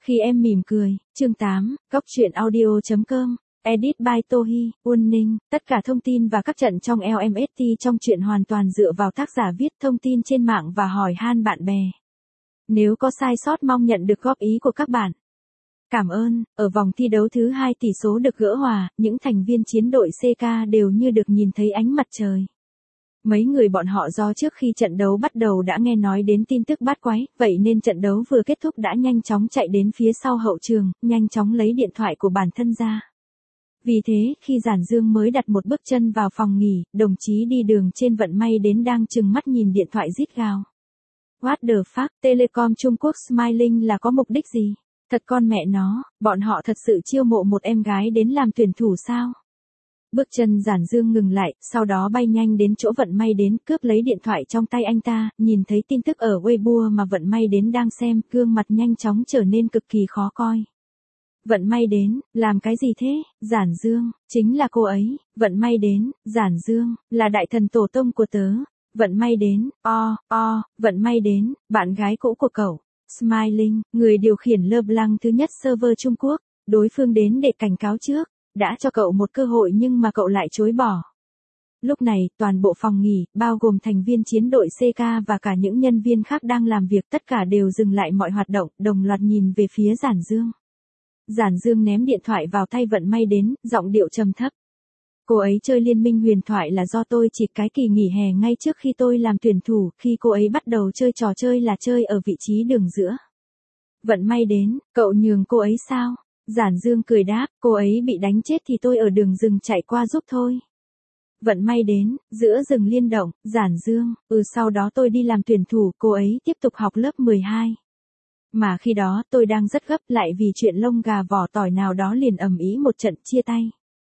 Khi em mỉm cười, chương 8, góc truyện audio.com, edit by Tohi, Uân Ninh, tất cả thông tin và các trận trong LMST trong truyện hoàn toàn dựa vào tác giả viết thông tin trên mạng và hỏi han bạn bè. Nếu có sai sót mong nhận được góp ý của các bạn. Cảm ơn, ở vòng thi đấu thứ 2 tỷ số được gỡ hòa, những thành viên chiến đội CK đều như được nhìn thấy ánh mặt trời. Mấy người bọn họ do trước khi trận đấu bắt đầu đã nghe nói đến tin tức bát quái, vậy nên trận đấu vừa kết thúc đã nhanh chóng chạy đến phía sau hậu trường, nhanh chóng lấy điện thoại của bản thân ra. Vì thế, khi Giản Dương mới đặt một bước chân vào phòng nghỉ, đồng chí đi đường trên vận may đến đang trừng mắt nhìn điện thoại rít gào. What the fuck, Telecom Trung Quốc Smiling là có mục đích gì? Thật con mẹ nó, bọn họ thật sự chiêu mộ một em gái đến làm tuyển thủ sao? Bước chân Giản Dương ngừng lại, sau đó bay nhanh đến chỗ vận may đến, cướp lấy điện thoại trong tay anh ta, nhìn thấy tin tức ở Weibo mà vận may đến đang xem, gương mặt nhanh chóng trở nên cực kỳ khó coi. Vận may đến, làm cái gì thế? Giản Dương, chính là cô ấy. Vận may đến, Giản Dương, là đại thần tổ tông của tớ. Vận may đến, vận may đến, bạn gái cũ của cậu. Smiling, người điều khiển LeBlanc thứ nhất server Trung Quốc, đối phương đến để cảnh cáo trước, đã cho cậu một cơ hội nhưng mà cậu lại chối bỏ. Lúc này, toàn bộ phòng nghỉ, bao gồm thành viên chiến đội CK và cả những nhân viên khác đang làm việc tất cả đều dừng lại mọi hoạt động, đồng loạt nhìn về phía Giản Dương. Giản Dương ném điện thoại vào tay vận may đến, giọng điệu trầm thấp. Cô ấy chơi Liên minh huyền thoại là do tôi chỉ cái kỳ nghỉ hè ngay trước khi tôi làm tuyển thủ, khi cô ấy bắt đầu chơi trò chơi là chơi ở vị trí đường giữa. Vận may đến, cậu nhường cô ấy sao? Giản Dương cười đáp, cô ấy bị đánh chết thì tôi ở đường rừng chạy qua giúp thôi. Vận may đến, giữa rừng Liên Động, Giản Dương, sau đó tôi đi làm tuyển thủ, cô ấy tiếp tục học lớp 12. Mà khi đó tôi đang rất gấp lại vì chuyện lông gà vỏ tỏi nào đó liền ầm ĩ một trận chia tay.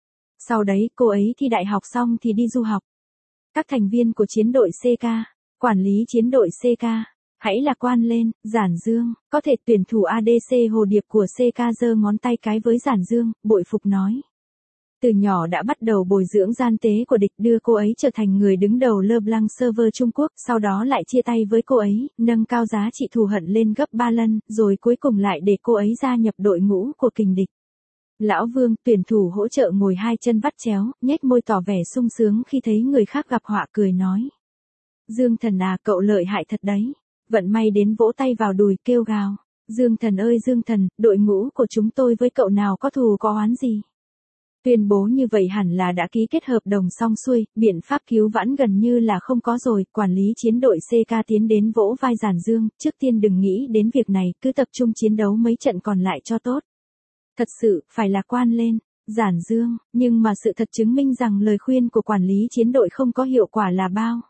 Sau đấy cô ấy thi đại học xong thì đi du học. Các thành viên của chiến đội CK, quản lý chiến đội CK, hãy lạc quan lên, Giản Dương, có thể tuyển thủ ADC Hồ Điệp của CK giơ ngón tay cái với Giản Dương, bội phục nói. Từ nhỏ đã bắt đầu bồi dưỡng gian tế của địch đưa cô ấy trở thành người đứng đầu LeBlanc server Trung Quốc, sau đó lại chia tay với cô ấy, nâng cao giá trị thù hận lên gấp 3 lần, rồi cuối cùng lại để cô ấy gia nhập đội ngũ của kình địch. Lão Vương, tuyển thủ hỗ trợ ngồi hai chân vắt chéo, nhếch môi tỏ vẻ sung sướng khi thấy người khác gặp họa cười nói. Dương Thần à, cậu lợi hại thật đấy. Vận may đến vỗ tay vào đùi kêu gào. Dương Thần ơi Dương Thần, đội ngũ của chúng tôi với cậu nào có thù có oán gì? Tuyên bố như vậy hẳn là đã ký kết hợp đồng xong xuôi, biện pháp cứu vãn gần như là không có rồi, quản lý chiến đội CK tiến đến vỗ vai Giản Dương, trước tiên đừng nghĩ đến việc này, cứ tập trung chiến đấu mấy trận còn lại cho tốt. Thật sự, phải lạc quan lên, Giản Dương, nhưng mà sự thật chứng minh rằng lời khuyên của quản lý chiến đội không có hiệu quả là bao.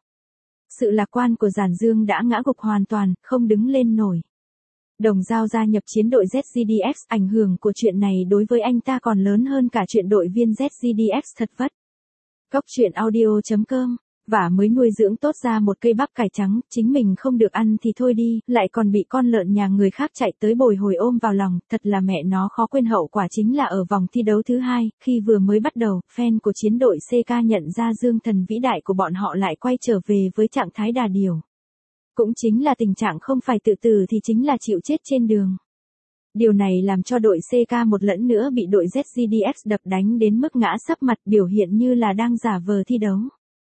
Sự lạc quan của Giản Dương đã ngã gục hoàn toàn, không đứng lên nổi. Đồng Dao gia nhập chiến đội ZGDX, ảnh hưởng của chuyện này đối với anh ta còn lớn hơn cả chuyện đội viên ZGDX thật vất. Góc truyện audio.com, và mới nuôi dưỡng tốt ra một cây bắp cải trắng, chính mình không được ăn thì thôi đi, lại còn bị con lợn nhà người khác chạy tới bồi hồi ôm vào lòng, thật là mẹ nó khó quên. Hậu quả chính là ở vòng thi đấu thứ 2, khi vừa mới bắt đầu, fan của chiến đội CK nhận ra Dương Thần vĩ đại của bọn họ lại quay trở về với trạng thái đà điểu. Cũng chính là tình trạng không phải tự tử thì chính là chịu chết trên đường. Điều này làm cho đội CK một lần nữa bị đội ZGDX đập đánh đến mức ngã sấp mặt, biểu hiện như là đang giả vờ thi đấu.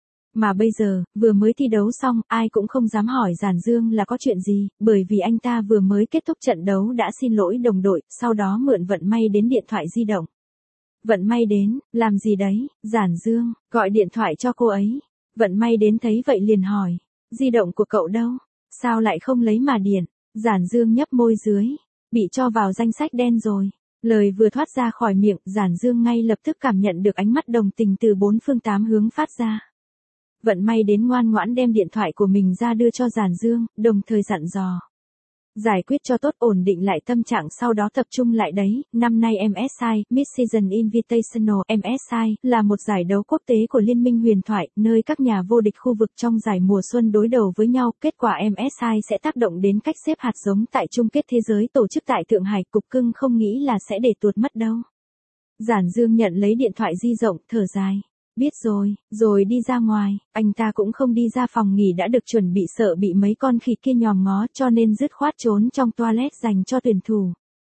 Mà bây giờ, vừa mới thi đấu xong, ai cũng không dám hỏi Giản Dương là có chuyện gì, bởi vì anh ta vừa mới kết thúc trận đấu đã xin lỗi đồng đội, sau đó mượn vận may đến điện thoại di động. Vận may đến, làm gì đấy, Giản Dương, gọi điện thoại cho cô ấy. Vận may đến thấy vậy liền hỏi, di động của cậu đâu? Sao lại không lấy mà điện? Giản Dương nhấp môi dưới, bị cho vào danh sách đen rồi. Lời vừa thoát ra khỏi miệng, Giản Dương ngay lập tức cảm nhận được ánh mắt đồng tình từ bốn phương tám hướng phát ra. Vận may đến ngoan ngoãn đem điện thoại của mình ra đưa cho Giản Dương, đồng thời dặn dò. Giải quyết cho tốt, ổn định lại tâm trạng, sau đó tập trung lại đấy. Năm nay MSI, Mid-Season Invitational, MSI, là một giải đấu quốc tế của Liên minh huyền thoại, nơi các nhà vô địch khu vực trong giải mùa xuân đối đầu với nhau. Kết quả MSI sẽ tác động đến cách xếp hạt giống tại chung kết thế giới tổ chức tại Thượng Hải, cục cưng không nghĩ là sẽ để tuột mất đâu. Giản Dương nhận lấy điện thoại di động, thở dài. Biết rồi đi ra ngoài, anh ta cũng không đi ra phòng nghỉ đã được chuẩn bị, sợ bị mấy con khỉ kia nhòm ngó cho nên dứt khoát trốn trong toilet dành cho tuyển thủ.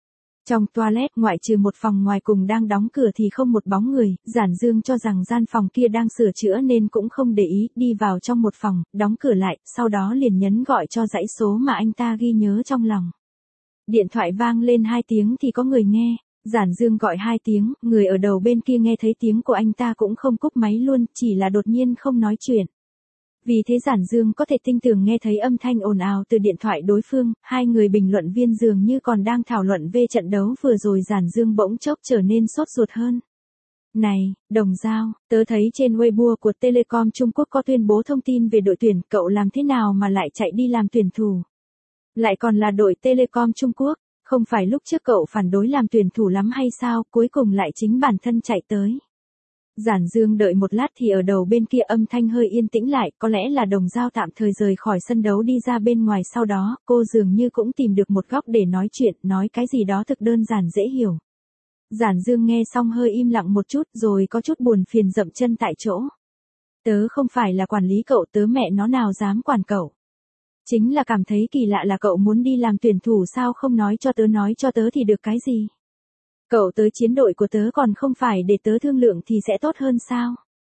Trong toilet ngoại trừ một phòng ngoài cùng đang đóng cửa thì không một bóng người, Giản Dương cho rằng gian phòng kia đang sửa chữa nên cũng không để ý, đi vào trong một phòng, đóng cửa lại, sau đó liền nhấn gọi cho dãy số mà anh ta ghi nhớ trong lòng. Điện thoại vang lên 2 tiếng thì có người nghe, Giản Dương gọi 2 tiếng, người ở đầu bên kia nghe thấy tiếng của anh ta cũng không cúp máy luôn, chỉ là đột nhiên không nói chuyện. Vì thế Giản Dương có thể tinh tường nghe thấy âm thanh ồn ào từ điện thoại đối phương, hai người bình luận viên dường như còn đang thảo luận về trận đấu vừa rồi. Giản Dương bỗng chốc trở nên sốt ruột hơn. Này, Đồng Dao, tớ thấy trên Weibo của Telecom Trung Quốc có tuyên bố thông tin về đội tuyển, cậu làm thế nào mà lại chạy đi làm tuyển thủ? Lại còn là đội Telecom Trung Quốc, không phải lúc trước cậu phản đối làm tuyển thủ lắm hay sao, cuối cùng lại chính bản thân chạy tới. Giản Dương đợi một lát thì ở đầu bên kia âm thanh hơi yên tĩnh lại, có lẽ là Đồng Dao tạm thời rời khỏi sân đấu đi ra bên ngoài, sau đó, cô dường như cũng tìm được một góc để nói chuyện, nói cái gì đó thực đơn giản dễ hiểu. Giản Dương nghe xong hơi im lặng một chút rồi có chút buồn phiền dậm chân tại chỗ. Tớ không phải là quản lý cậu, tớ mẹ nó nào dám quản cậu. Chính là cảm thấy kỳ lạ là cậu muốn đi làm tuyển thủ, sao không nói cho tớ thì được cái gì. Cậu tới chiến đội của tớ còn không phải để tớ thương lượng thì sẽ tốt hơn sao?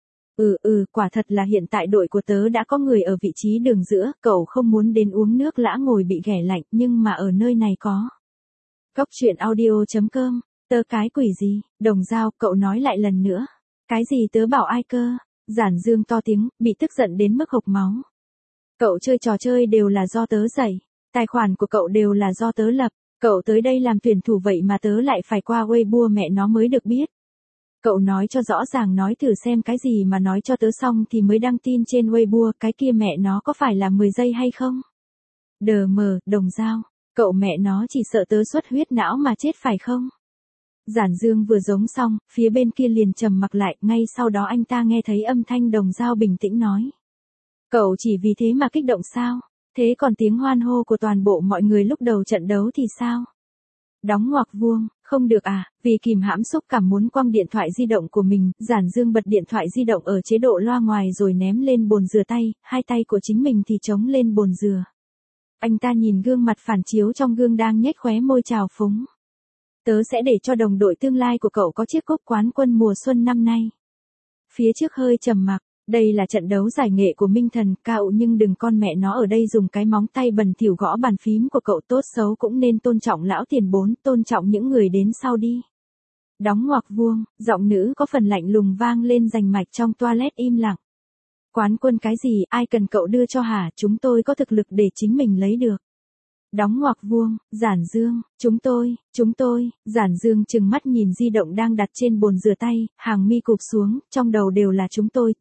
Quả thật là hiện tại đội của tớ đã có người ở vị trí đường giữa, cậu không muốn đến uống nước lã ngồi bị ghẻ lạnh, nhưng mà ở nơi này có. Cóc truyện audio.com, tớ cái quỷ gì, Đồng Dao, cậu nói lại lần nữa. Cái gì tớ bảo ai cơ? Giản Dương to tiếng, bị tức giận đến mức hộc máu. Cậu chơi trò chơi đều là do tớ dạy, tài khoản của cậu đều là do tớ lập. Cậu tới đây làm tuyển thủ vậy mà tớ lại phải qua Weibo mẹ nó mới được biết. Cậu nói cho rõ ràng, nói thử xem cái gì mà nói cho tớ xong thì mới đăng tin trên Weibo, cái kia mẹ nó có phải là 10 giây hay không? Đờ mờ, Đồng Dao, cậu mẹ nó chỉ sợ tớ xuất huyết não mà chết phải không? Giản Dương vừa giống xong, phía bên kia liền trầm mặc lại, ngay sau đó anh ta nghe thấy âm thanh Đồng Dao bình tĩnh nói. Cậu chỉ vì thế mà kích động sao? Thế còn tiếng hoan hô của toàn bộ mọi người lúc đầu trận đấu thì sao? Đóng ngoặc vuông, không được à, vì kìm hãm xúc cảm muốn quăng điện thoại di động của mình, Giản Dương bật điện thoại di động ở chế độ loa ngoài rồi ném lên bồn rửa tay, hai tay của chính mình thì chống lên bồn rửa. Anh ta nhìn gương mặt phản chiếu trong gương đang nhếch khóe môi trào phúng. Tớ sẽ để cho đồng đội tương lai của cậu có chiếc cúp quán quân mùa xuân năm nay. Phía trước hơi trầm mặc. Đây là trận đấu giải nghệ của Minh Thần, cậu nhưng đừng con mẹ nó ở đây dùng cái móng tay bẩn thỉu gõ bàn phím của cậu, tốt xấu cũng nên tôn trọng lão tiền bối, tôn trọng những người đến sau đi. Đóng ngoặc vuông, giọng nữ có phần lạnh lùng vang lên rành mạch trong toilet im lặng. Quán quân cái gì, ai cần cậu đưa cho hả, chúng tôi có thực lực để chính mình lấy được. Đóng ngoặc vuông, Giản Dương, chúng tôi, Giản Dương trừng mắt nhìn di động đang đặt trên bồn rửa tay, hàng mi cụp xuống, trong đầu đều là chúng tôi.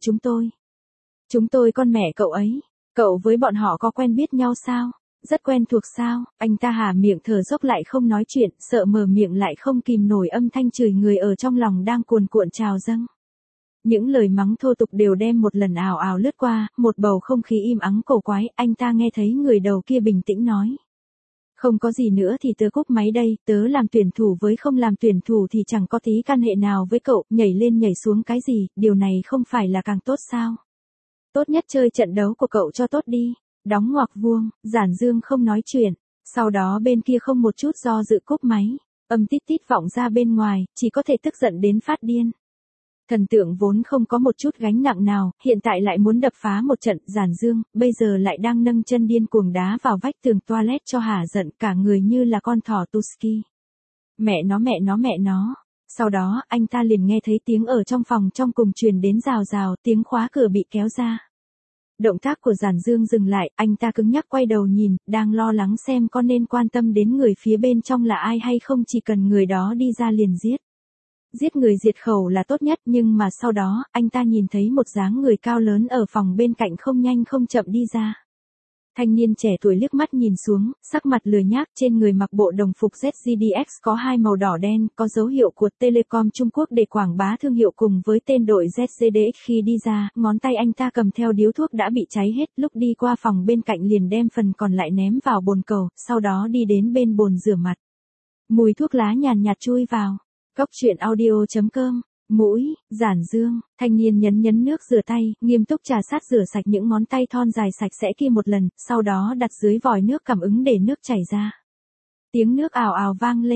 Chúng tôi con mẹ cậu ấy, cậu với bọn họ có quen biết nhau sao? Rất quen thuộc sao? Anh ta hà miệng thở dốc lại không nói chuyện, sợ mở miệng lại không kìm nổi âm thanh chửi người ở trong lòng đang cuồn cuộn trào dâng. Những lời mắng thô tục đều đem một lần ào ào lướt qua, một bầu không khí im ắng cổ quái, anh ta nghe thấy người đầu kia bình tĩnh nói. Không có gì nữa thì tớ cúp máy đây, tớ làm tuyển thủ với không làm tuyển thủ thì chẳng có tí can hệ nào với cậu, nhảy lên nhảy xuống cái gì, điều này không phải là càng tốt sao? Tốt nhất chơi trận đấu của cậu cho tốt đi. Đóng ngoặc vuông, Giản Dương không nói chuyện, sau đó bên kia không một chút do dự cúp máy, âm tít tít vọng ra bên ngoài, chỉ có thể tức giận đến phát điên. Thần tượng vốn không có một chút gánh nặng nào, hiện tại lại muốn đập phá một trận, Giản Dương, bây giờ lại đang nâng chân điên cuồng đá vào vách tường toilet cho hả giận, cả người như là con thỏ Tusky. Mẹ nó. Sau đó, anh ta liền nghe thấy tiếng ở trong phòng trong cùng truyền đến rào rào, tiếng khóa cửa bị kéo ra. Động tác của Giản Dương dừng lại, anh ta cứng nhắc quay đầu nhìn, đang lo lắng xem có nên quan tâm đến người phía bên trong là ai hay không, chỉ cần người đó đi ra liền giết. Giết người diệt khẩu là tốt nhất, nhưng mà sau đó, anh ta nhìn thấy một dáng người cao lớn ở phòng bên cạnh không nhanh không chậm đi ra. Thanh niên trẻ tuổi liếc mắt nhìn xuống, sắc mặt lười nhác, trên người mặc bộ đồng phục ZGDX có hai màu đỏ đen, có dấu hiệu của Telecom Trung Quốc để quảng bá thương hiệu cùng với tên đội ZGDX. Khi đi ra, ngón tay anh ta cầm theo điếu thuốc đã bị cháy hết, lúc đi qua phòng bên cạnh liền đem phần còn lại ném vào bồn cầu, sau đó đi đến bên bồn rửa mặt. Mùi thuốc lá nhàn nhạt chui vào. Cóc truyện audio.com, mũi, Giản Dương, thanh niên nhấn nước rửa tay, nghiêm túc trà sát rửa sạch những ngón tay thon dài sạch sẽ kia một lần, sau đó đặt dưới vòi nước cảm ứng để nước chảy ra. Tiếng nước ào ào vang lên,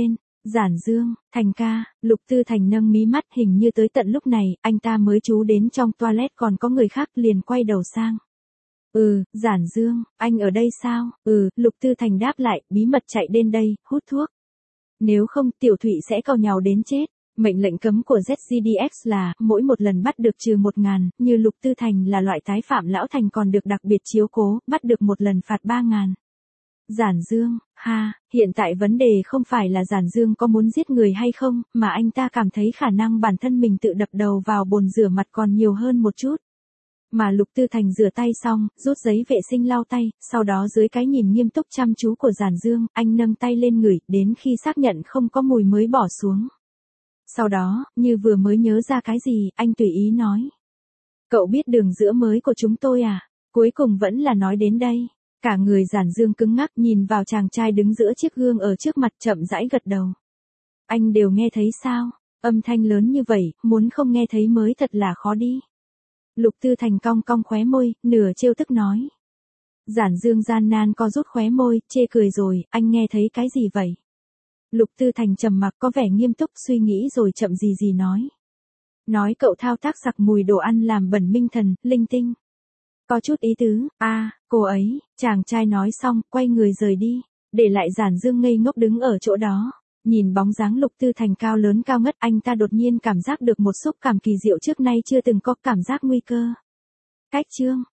Giản Dương, Thành ca, Lục Tư Thành nâng mí mắt, hình như tới tận lúc này, anh ta mới chú đến trong toilet còn có người khác, liền quay đầu sang. Giản Dương, anh ở đây sao? Lục Tư Thành đáp lại, bí mật chạy đến đây, hút thuốc. Nếu không, Tiểu Thụy sẽ càu nhàu đến chết. Mệnh lệnh cấm của ZGDX là, mỗi một lần bắt được trừ 1.000, như Lục Tư Thành là loại tái phạm, Lão Thành còn được đặc biệt chiếu cố, bắt được một lần phạt 3.000. Giản Dương, hiện tại vấn đề không phải là Giản Dương có muốn giết người hay không, mà anh ta cảm thấy khả năng bản thân mình tự đập đầu vào bồn rửa mặt còn nhiều hơn một chút. Mà Lục Tư Thành rửa tay xong, rút giấy vệ sinh lau tay, sau đó dưới cái nhìn nghiêm túc chăm chú của Giản Dương, anh nâng tay lên ngửi, đến khi xác nhận không có mùi mới bỏ xuống. Sau đó, như vừa mới nhớ ra cái gì, anh tùy ý nói. Cậu biết đường giữa mới của chúng tôi à? Cuối cùng vẫn là nói đến đây. Cả người Giản Dương cứng ngắc, nhìn vào chàng trai đứng giữa chiếc gương ở trước mặt, chậm rãi gật đầu. Anh đều nghe thấy sao? Âm thanh lớn như vậy, muốn không nghe thấy mới thật là khó đi. Lục Tư Thành cong cong khóe môi, nửa trêu tức nói. Giản Dương gian nan co rút khóe môi, chê cười rồi, anh nghe thấy cái gì vậy? Lục Tư Thành trầm mặc, có vẻ nghiêm túc, suy nghĩ rồi chậm gì nói. Nói cậu thao tác sặc mùi đồ ăn làm bẩn minh thần, linh tinh. Có chút ý tứ, cô ấy, chàng trai nói xong, quay người rời đi, để lại Giản Dương ngây ngốc đứng ở chỗ đó. Nhìn bóng dáng Lục Tư Thành cao lớn cao ngất, anh ta đột nhiên cảm giác được một xúc cảm kỳ diệu trước nay chưa từng có, cảm giác nguy cơ. Cách chương